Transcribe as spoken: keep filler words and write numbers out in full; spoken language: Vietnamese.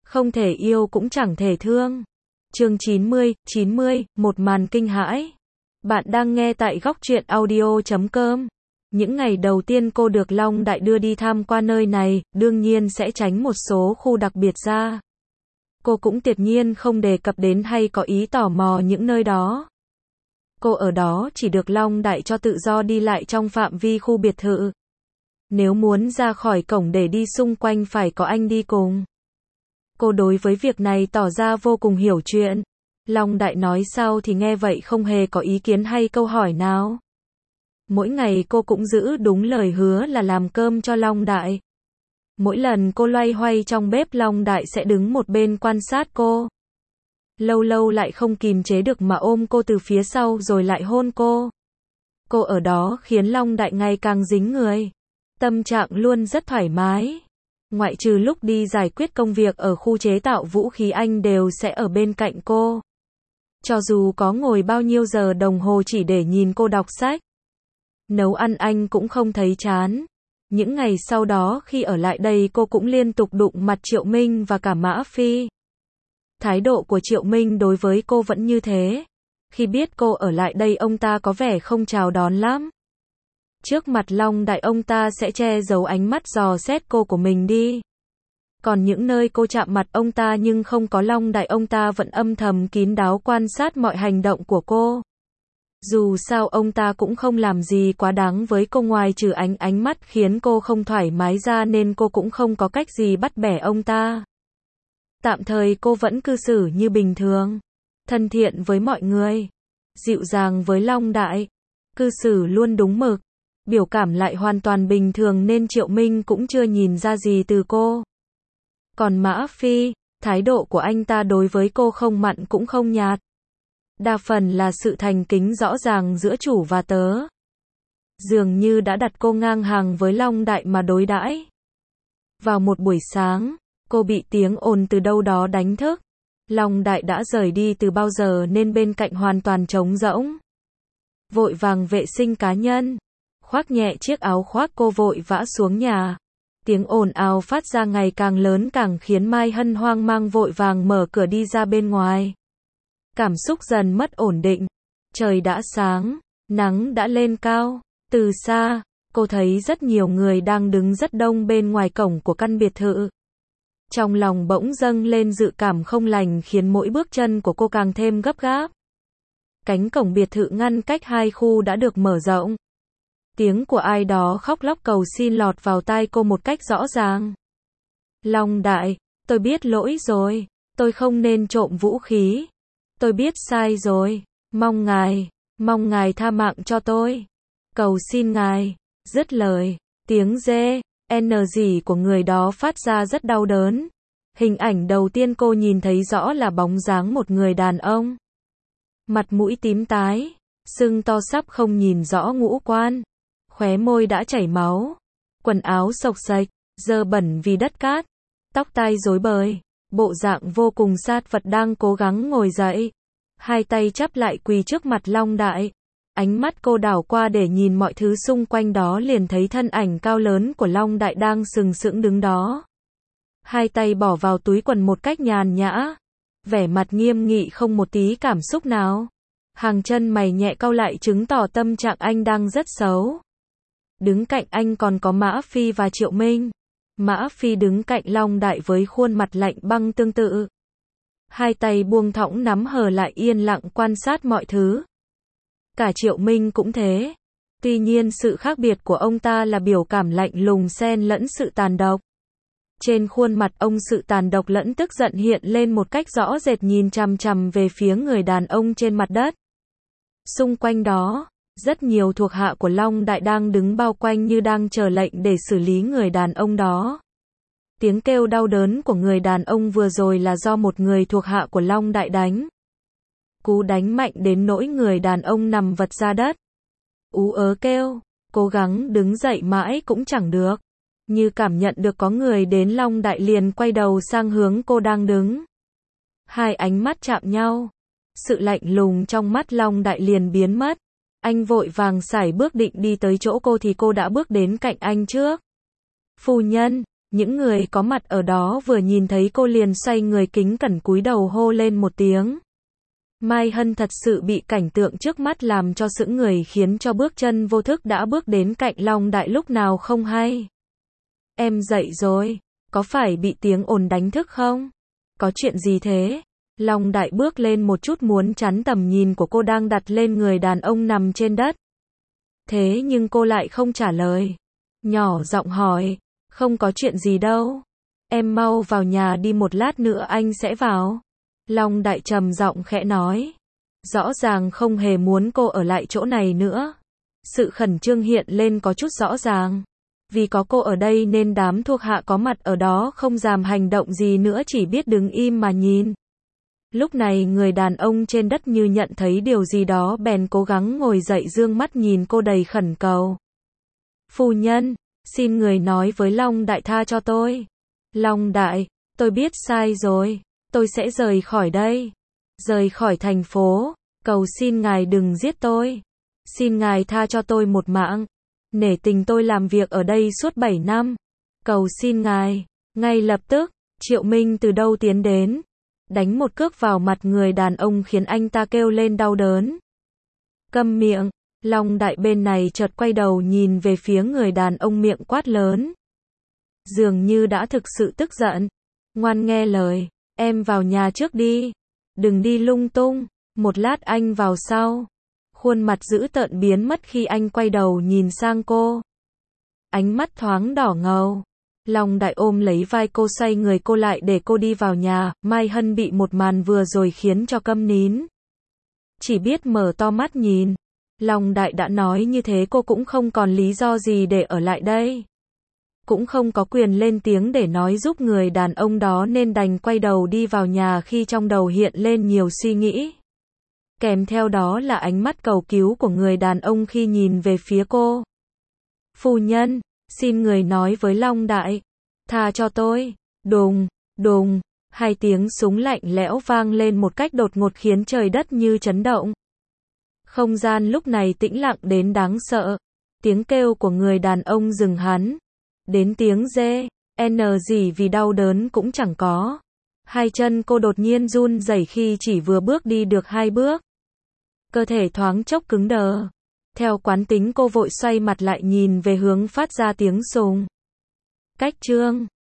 Không thể yêu cũng chẳng thể thương. Chương chín mươi, chín mươi, một màn kinh hãi. Bạn đang nghe tại góc truyện audio chấm com. Những ngày đầu tiên cô được Long Đại đưa đi tham quan nơi này, đương nhiên sẽ tránh một số khu đặc biệt ra. Cô cũng tuyệt nhiên không đề cập đến hay có ý tò mò những nơi đó. Cô ở đó chỉ được Long Đại cho tự do đi lại trong phạm vi khu biệt thự. Nếu muốn ra khỏi cổng để đi xung quanh phải có anh đi cùng. Cô đối với việc này tỏ ra vô cùng hiểu chuyện. Long Đại nói sau thì nghe vậy không hề có ý kiến hay câu hỏi nào. Mỗi ngày cô cũng giữ đúng lời hứa là làm cơm cho Long Đại. Mỗi lần cô loay hoay trong bếp Long Đại sẽ đứng một bên quan sát cô. Lâu lâu lại không kìm chế được mà ôm cô từ phía sau rồi lại hôn cô. Cô ở đó khiến Long Đại ngày càng dính người. Tâm trạng luôn rất thoải mái. Ngoại trừ lúc đi giải quyết công việc ở khu chế tạo vũ khí anh đều sẽ ở bên cạnh cô. Cho dù có ngồi bao nhiêu giờ đồng hồ chỉ để nhìn cô đọc sách. Nấu ăn anh cũng không thấy chán. Những ngày sau đó khi ở lại đây cô cũng liên tục đụng mặt Triệu Minh và cả Mã Phi. Thái độ của Triệu Minh đối với cô vẫn như thế. Khi biết cô ở lại đây ông ta có vẻ không chào đón lắm. Trước mặt Long Đại ông ta sẽ che giấu ánh mắt dò xét cô của mình đi. Còn những nơi cô chạm mặt ông ta nhưng không có Long Đại ông ta vẫn âm thầm kín đáo quan sát mọi hành động của cô. Dù sao ông ta cũng không làm gì quá đáng với cô ngoài trừ ánh ánh mắt khiến cô không thoải mái ra nên cô cũng không có cách gì bắt bẻ ông ta. Tạm thời cô vẫn cư xử như bình thường. Thân thiện với mọi người. Dịu dàng với Long Đại. Cư xử luôn đúng mực. Biểu cảm lại hoàn toàn bình thường nên Triệu Minh cũng chưa nhìn ra gì từ cô. Còn Mã Phi, thái độ của anh ta đối với cô không mặn cũng không nhạt. Đa phần là sự thành kính rõ ràng giữa chủ và tớ. Dường như đã đặt cô ngang hàng với Long Đại mà đối đãi. Vào một buổi sáng, cô bị tiếng ồn từ đâu đó đánh thức. Long Đại đã rời đi từ bao giờ nên bên cạnh hoàn toàn trống rỗng. Vội vàng vệ sinh cá nhân. Khoác nhẹ chiếc áo khoác cô vội vã xuống nhà. Tiếng ồn ào phát ra ngày càng lớn càng khiến Mai Hân hoang mang vội vàng mở cửa đi ra bên ngoài. Cảm xúc dần mất ổn định. Trời đã sáng, nắng đã lên cao. Từ xa, cô thấy rất nhiều người đang đứng rất đông bên ngoài cổng của căn biệt thự. Trong lòng bỗng dâng lên dự cảm không lành khiến mỗi bước chân của cô càng thêm gấp gáp. Cánh cổng biệt thự ngăn cách hai khu đã được mở rộng. Tiếng của ai đó khóc lóc cầu xin lọt vào tai cô một cách rõ ràng. Long Đại, tôi biết lỗi rồi. Tôi không nên trộm vũ khí. Tôi biết sai rồi. Mong ngài, mong ngài tha mạng cho tôi. Cầu xin ngài. Dứt lời, tiếng rê, n gì của người đó phát ra rất đau đớn. Hình ảnh đầu tiên cô nhìn thấy rõ là bóng dáng một người đàn ông. Mặt mũi tím tái, sưng to sắp không nhìn rõ ngũ quan. Khóe môi đã chảy máu. Quần áo xộc xệch, dơ bẩn vì đất cát. Tóc tai rối bời. Bộ dạng vô cùng sát vật đang cố gắng ngồi dậy. Hai tay chắp lại quỳ trước mặt Long Đại. Ánh mắt cô đảo qua để nhìn mọi thứ xung quanh đó liền thấy thân ảnh cao lớn của Long Đại đang sừng sững đứng đó. Hai tay bỏ vào túi quần một cách nhàn nhã. Vẻ mặt nghiêm nghị không một tí cảm xúc nào. Hàng chân mày nhẹ cau lại chứng tỏ tâm trạng anh đang rất xấu. Đứng cạnh anh còn có Mã Phi và Triệu Minh. Mã Phi đứng cạnh Long Đại với khuôn mặt lạnh băng tương tự. Hai tay buông thõng nắm hờ lại yên lặng quan sát mọi thứ. Cả Triệu Minh cũng thế. Tuy nhiên sự khác biệt của ông ta là biểu cảm lạnh lùng xen lẫn sự tàn độc. Trên khuôn mặt ông sự tàn độc lẫn tức giận hiện lên một cách rõ rệt nhìn chằm chằm về phía người đàn ông trên mặt đất. Xung quanh đó, rất nhiều thuộc hạ của Long Đại đang đứng bao quanh như đang chờ lệnh để xử lý người đàn ông đó. Tiếng kêu đau đớn của người đàn ông vừa rồi là do một người thuộc hạ của Long Đại đánh. Cú đánh mạnh đến nỗi người đàn ông nằm vật ra đất. Ú ớ kêu, cố gắng đứng dậy mãi cũng chẳng được. Như cảm nhận được có người đến Long Đại liền quay đầu sang hướng cô đang đứng. Hai ánh mắt chạm nhau. Sự lạnh lùng trong mắt Long Đại liền biến mất. Anh vội vàng sải bước định đi tới chỗ cô thì cô đã bước đến cạnh anh trước. Phu nhân, Những người có mặt ở đó vừa nhìn thấy cô liền xoay người kính cẩn cúi đầu hô lên một tiếng. Mai Hân thật sự bị cảnh tượng trước mắt làm cho sững người, khiến cho bước chân vô thức đã bước đến cạnh Long Đại lúc nào không hay. Em dậy rồi, có phải bị tiếng ồn đánh thức không? Có chuyện gì thế? Long Đại bước lên một chút muốn chắn tầm nhìn của cô đang đặt lên người đàn ông nằm trên đất. Thế nhưng cô lại không trả lời. Nhỏ giọng hỏi, không có chuyện gì đâu. Em mau vào nhà đi, một lát nữa anh sẽ vào. Long Đại trầm giọng khẽ nói. Rõ ràng không hề muốn cô ở lại chỗ này nữa. Sự khẩn trương hiện lên có chút rõ ràng. Vì có cô ở đây nên đám thuộc hạ có mặt ở đó không dám hành động gì nữa, chỉ biết đứng im mà nhìn. Lúc này người đàn ông trên đất như nhận thấy điều gì đó bèn cố gắng ngồi dậy, dương mắt nhìn cô đầy khẩn cầu. Phu nhân, xin người nói với Long Đại tha cho tôi. Long Đại, tôi biết sai rồi, tôi sẽ rời khỏi đây, rời khỏi thành phố, cầu xin ngài đừng giết tôi. Xin ngài tha cho tôi một mạng, nể tình tôi làm việc ở đây suốt bảy năm. Cầu xin ngài. Ngay lập tức, Triệu Minh từ đâu tiến đến, đánh một cước vào mặt người đàn ông khiến anh ta kêu lên đau đớn. Câm miệng. Long Đại bên này chợt quay đầu nhìn về phía người đàn ông miệng quát lớn. Dường như đã thực sự tức giận. Ngoan nghe lời, em vào nhà trước đi. Đừng đi lung tung, một lát anh vào sau. Khuôn mặt dữ tợn biến mất khi anh quay đầu nhìn sang cô. Ánh mắt thoáng đỏ ngầu. Long Đại ôm lấy vai cô, xoay người cô lại để cô đi vào nhà. Mai Hân bị một màn vừa rồi khiến cho câm nín, chỉ biết mở to mắt nhìn. Long Đại đã nói như thế, cô cũng không còn lý do gì để ở lại đây. Cũng không có quyền lên tiếng để nói giúp người đàn ông đó, nên đành quay đầu đi vào nhà khi trong đầu hiện lên nhiều suy nghĩ. Kèm theo đó là ánh mắt cầu cứu của người đàn ông khi nhìn về phía cô. Phu nhân, xin người nói với Long Đại, tha cho tôi. Đùng, đùng, hai tiếng súng lạnh lẽo vang lên một cách đột ngột khiến trời đất như chấn động. Không gian lúc này tĩnh lặng đến đáng sợ. Tiếng kêu của người đàn ông dừng hẳn. Đến tiếng rê, n gì vì đau đớn cũng chẳng có. Hai chân cô đột nhiên run rẩy khi chỉ vừa bước đi được hai bước. Cơ thể thoáng chốc cứng đờ. Theo quán tính cô vội xoay mặt lại nhìn về hướng phát ra tiếng súng. Cách chương